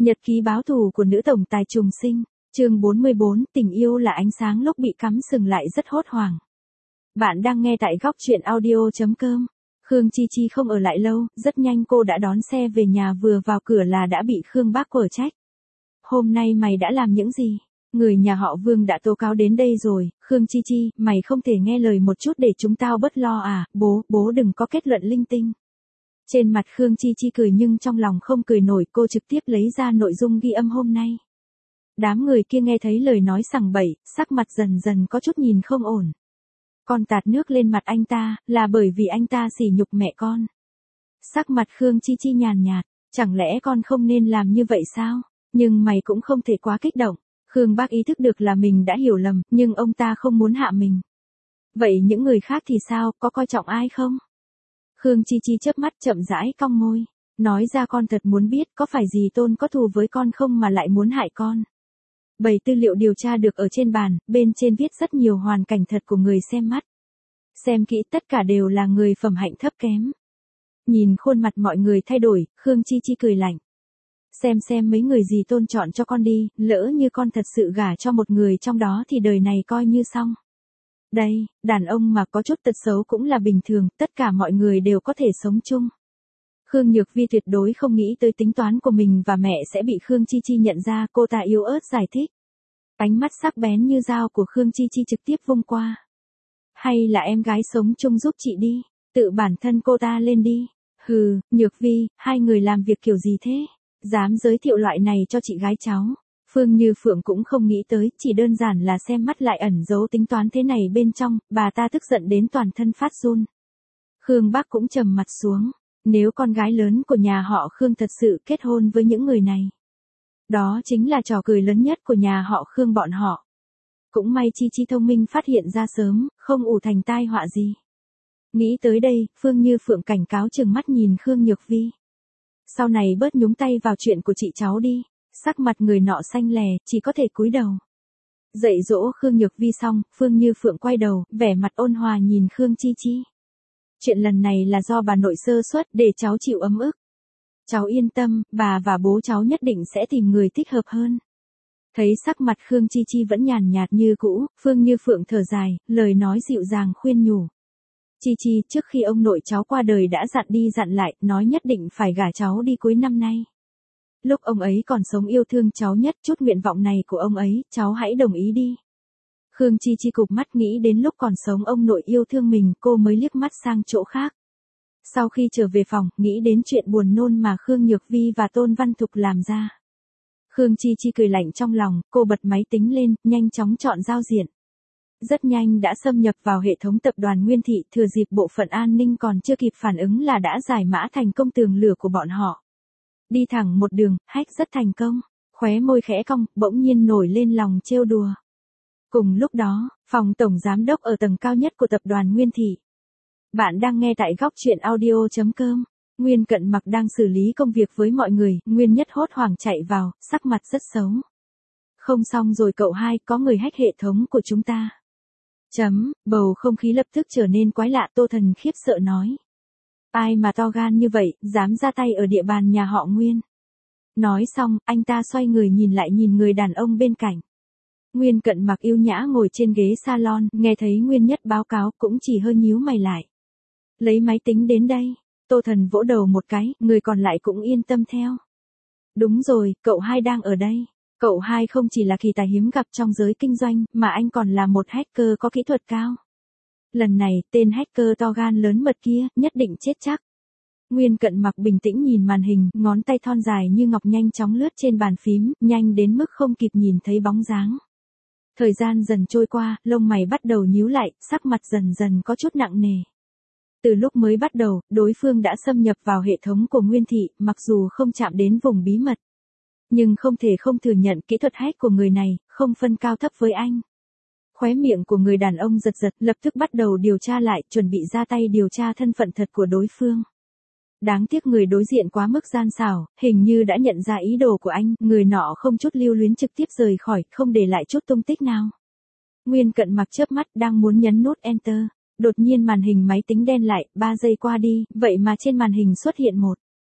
Nhật ký báo thù của nữ tổng tài trùng sinh, chương 44, tình yêu là ánh sáng lúc bị cắm sừng lại rất hốt hoảng. Bạn đang nghe tại góc truyện audio.com. Khương Chi Chi không ở lại lâu, rất nhanh cô đã đón xe về nhà, vừa vào cửa là đã bị Khương bác quở trách. Hôm nay mày đã làm những gì? Người nhà họ Vương đã tố cáo đến đây rồi. Khương Chi Chi, mày không thể nghe lời một chút để chúng tao bớt lo à? Bố đừng có kết luận linh tinh. Trên mặt Khương Chi Chi cười nhưng trong lòng không cười nổi, cô trực tiếp lấy ra nội dung ghi âm hôm nay. Đám người kia nghe thấy lời nói sằng bậy, sắc mặt dần dần có chút nhìn không ổn. Con tạt nước lên mặt anh ta, là bởi vì anh ta sỉ nhục mẹ con. Sắc mặt Khương Chi Chi nhàn nhạt, chẳng lẽ con không nên làm như vậy sao? Nhưng mày cũng không thể quá kích động. Khương bác ý thức được là mình đã hiểu lầm, nhưng ông ta không muốn hạ mình. Vậy những người khác thì sao, có coi trọng ai không? Khương Chi Chi chớp mắt chậm rãi cong môi, nói ra con thật muốn biết có phải dì Tôn có thù với con không mà lại muốn hại con. Bầy tư liệu điều tra được ở trên bàn, bên trên viết rất nhiều hoàn cảnh thật của người xem mắt. Xem kỹ tất cả đều là người phẩm hạnh thấp kém. Nhìn khuôn mặt mọi người thay đổi, Khương Chi Chi cười lạnh. Xem mấy người dì Tôn chọn cho con đi, lỡ như con thật sự gả cho một người trong đó thì đời này coi như xong. Đây, đàn ông mà có chút tật xấu cũng là bình thường, tất cả mọi người đều có thể sống chung. Khương Nhược Vi tuyệt đối không nghĩ tới tính toán của mình và mẹ sẽ bị Khương Chi Chi nhận ra, cô ta yếu ớt giải thích. Ánh mắt sắc bén như dao của Khương Chi Chi trực tiếp vung qua. Hay là em gái sống chung giúp chị đi, tự bản thân cô ta lên đi. Hừ, Nhược Vi, hai người làm việc kiểu gì thế? Dám giới thiệu loại này cho chị gái cháu. Phương Như Phượng cũng không nghĩ tới, chỉ đơn giản là xem mắt lại ẩn giấu tính toán thế này bên trong, bà ta tức giận đến toàn thân phát run. Khương bác cũng trầm mặt xuống, nếu con gái lớn của nhà họ Khương thật sự kết hôn với những người này. Đó chính là trò cười lớn nhất của nhà họ Khương bọn họ. Cũng may Chi Chi thông minh phát hiện ra sớm, không ù thành tai họa gì. Nghĩ tới đây, Phương Như Phượng cảnh cáo trừng mắt nhìn Khương Nhược Vi. Sau này bớt nhúng tay vào chuyện của chị cháu đi. Sắc mặt người nọ xanh lè, chỉ có thể cúi đầu. Dạy dỗ Khương Nhược Vi xong, Phương Như Phượng quay đầu, vẻ mặt ôn hòa nhìn Khương Chi Chi. Chuyện lần này là do bà nội sơ suất, để cháu chịu ấm ức. Cháu yên tâm, bà và bố cháu nhất định sẽ tìm người thích hợp hơn. Thấy sắc mặt Khương Chi Chi vẫn nhàn nhạt như cũ, Phương Như Phượng thở dài, lời nói dịu dàng khuyên nhủ. Chi Chi, trước khi ông nội cháu qua đời đã dặn đi dặn lại, nói nhất định phải gả cháu đi cuối năm nay. Lúc ông ấy còn sống yêu thương cháu nhất, chút nguyện vọng này của ông ấy, cháu hãy đồng ý đi. Khương Chi Chi cụp mắt nghĩ đến lúc còn sống ông nội yêu thương mình, cô mới liếc mắt sang chỗ khác. Sau khi trở về phòng, nghĩ đến chuyện buồn nôn mà Khương Nhược Vi và Tôn Văn Thục làm ra. Khương Chi Chi cười lạnh trong lòng, cô bật máy tính lên, nhanh chóng chọn giao diện. Rất nhanh đã xâm nhập vào hệ thống tập đoàn Nguyên Thị, thừa dịp bộ phận an ninh còn chưa kịp phản ứng là đã giải mã thành công tường lửa của bọn họ. Đi thẳng một đường, hack rất thành công, khóe môi khẽ cong, bỗng nhiên nổi lên lòng trêu đùa. Cùng lúc đó, phòng tổng giám đốc ở tầng cao nhất của tập đoàn Nguyên Thị. Bạn đang nghe tại góc truyện audio.com. Nguyên Cận Mặc đang xử lý công việc với mọi người, Nguyên Nhất hốt hoảng chạy vào, sắc mặt rất xấu. Không xong rồi cậu hai, có người hack hệ thống của chúng ta. Bầu không khí lập tức trở nên quái lạ, Tô Thần khiếp sợ nói. Ai mà to gan như vậy, dám ra tay ở địa bàn nhà họ Nguyên. Nói xong, anh ta xoay người nhìn lại nhìn người đàn ông bên cạnh. Nguyên Cận Mặc yêu nhã ngồi trên ghế salon, nghe thấy Nguyên Nhất báo cáo cũng chỉ hơi nhíu mày lại. Lấy máy tính đến đây, Tô Thần vỗ đầu một cái, người còn lại cũng yên tâm theo. Đúng rồi, cậu hai đang ở đây. Cậu hai không chỉ là kỳ tài hiếm gặp trong giới kinh doanh, mà anh còn là một hacker có kỹ thuật cao. Lần này, tên hacker to gan lớn mật kia, nhất định chết chắc. Nguyên Cận Mặc bình tĩnh nhìn màn hình, ngón tay thon dài như ngọc nhanh chóng lướt trên bàn phím, nhanh đến mức không kịp nhìn thấy bóng dáng. Thời gian dần trôi qua, lông mày bắt đầu nhíu lại, sắc mặt dần dần có chút nặng nề. Từ lúc mới bắt đầu, đối phương đã xâm nhập vào hệ thống của Nguyên Thị, mặc dù không chạm đến vùng bí mật. Nhưng không thể không thừa nhận kỹ thuật hack của người này, không phân cao thấp với anh. Khóe miệng của người đàn ông giật giật, lập tức bắt đầu điều tra lại, chuẩn bị ra tay điều tra thân phận thật của đối phương. Đáng tiếc người đối diện quá mức gian xảo, hình như đã nhận ra ý đồ của anh, người nọ không chút lưu luyến trực tiếp rời khỏi, không để lại chút tung tích nào. Nguyên Cận Mặc chớp mắt đang muốn nhấn nút Enter, đột nhiên màn hình máy tính đen lại, 3 giây qua đi, vậy mà trên màn hình xuất hiện một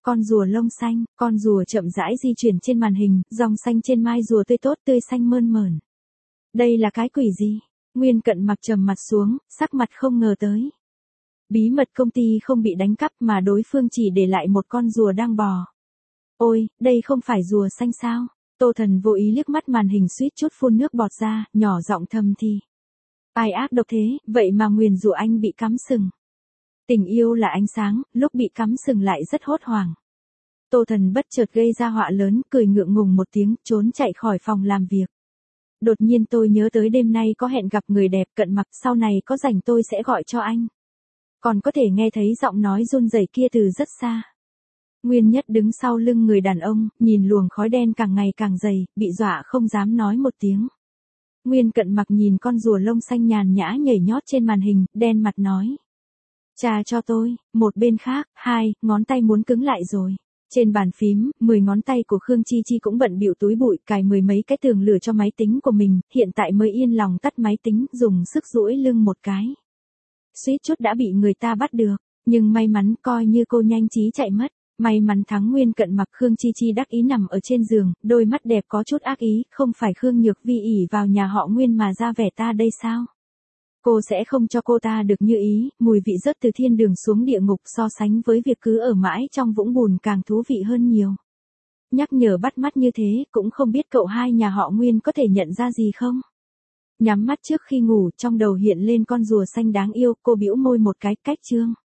Con rùa lông xanh, con rùa chậm rãi di chuyển trên màn hình, dòng xanh trên mai rùa tươi tốt tươi xanh mơn mởn. Đây là cái quỷ gì? Nguyên Cận Mặc trầm mặt xuống, sắc mặt không ngờ tới. Bí mật công ty không bị đánh cắp mà đối phương chỉ để lại một con rùa đang bò. Ôi, đây không phải rùa xanh sao? Tô Thần vô ý liếc mắt màn hình suýt chút phun nước bọt ra, nhỏ giọng thầm thì. Ai ác độc thế, vậy mà nguyền rủa anh bị cắm sừng. Tình yêu là ánh sáng, lúc bị cắm sừng lại rất hốt hoảng. Tô Thần bất chợt gây ra họa lớn, cười ngượng ngùng một tiếng, trốn chạy khỏi phòng làm việc. Đột nhiên tôi nhớ tới đêm nay có hẹn gặp người đẹp. Cận Mặc, sau này có rảnh tôi sẽ gọi cho anh. Còn có thể nghe thấy giọng nói run rẩy kia từ rất xa. Nguyên Nhất đứng sau lưng người đàn ông, nhìn luồng khói đen càng ngày càng dày, bị dọa không dám nói một tiếng. Nguyên Cận Mặc nhìn con rùa lông xanh nhàn nhã nhảy nhót trên màn hình, đen mặt nói. Trà cho tôi. Một bên khác, ngón tay muốn cứng lại rồi. Trên bàn phím, 10 ngón tay của Khương Chi Chi cũng bận bịu túi bụi, cài 10 mấy cái tường lửa cho máy tính của mình, hiện tại mới yên lòng tắt máy tính, dùng sức duỗi lưng một cái. Suýt chút đã bị người ta bắt được, nhưng may mắn coi như cô nhanh trí chạy mất. May mắn thắng Nguyên Cận Mặc. Khương Chi Chi đắc ý nằm ở trên giường, đôi mắt đẹp có chút ác ý, không phải Khương Nhược Vi ỷ vào nhà họ Nguyên mà ra vẻ ta đây sao? Cô sẽ không cho cô ta được như ý, mùi vị rớt từ thiên đường xuống địa ngục so sánh với việc cứ ở mãi trong vũng bùn càng thú vị hơn nhiều. Nhắc nhở bắt mắt như thế, cũng không biết cậu hai nhà họ Nguyên có thể nhận ra gì không? Nhắm mắt trước khi ngủ, trong đầu hiện lên con rùa xanh đáng yêu, cô bĩu môi một cái, cách chương.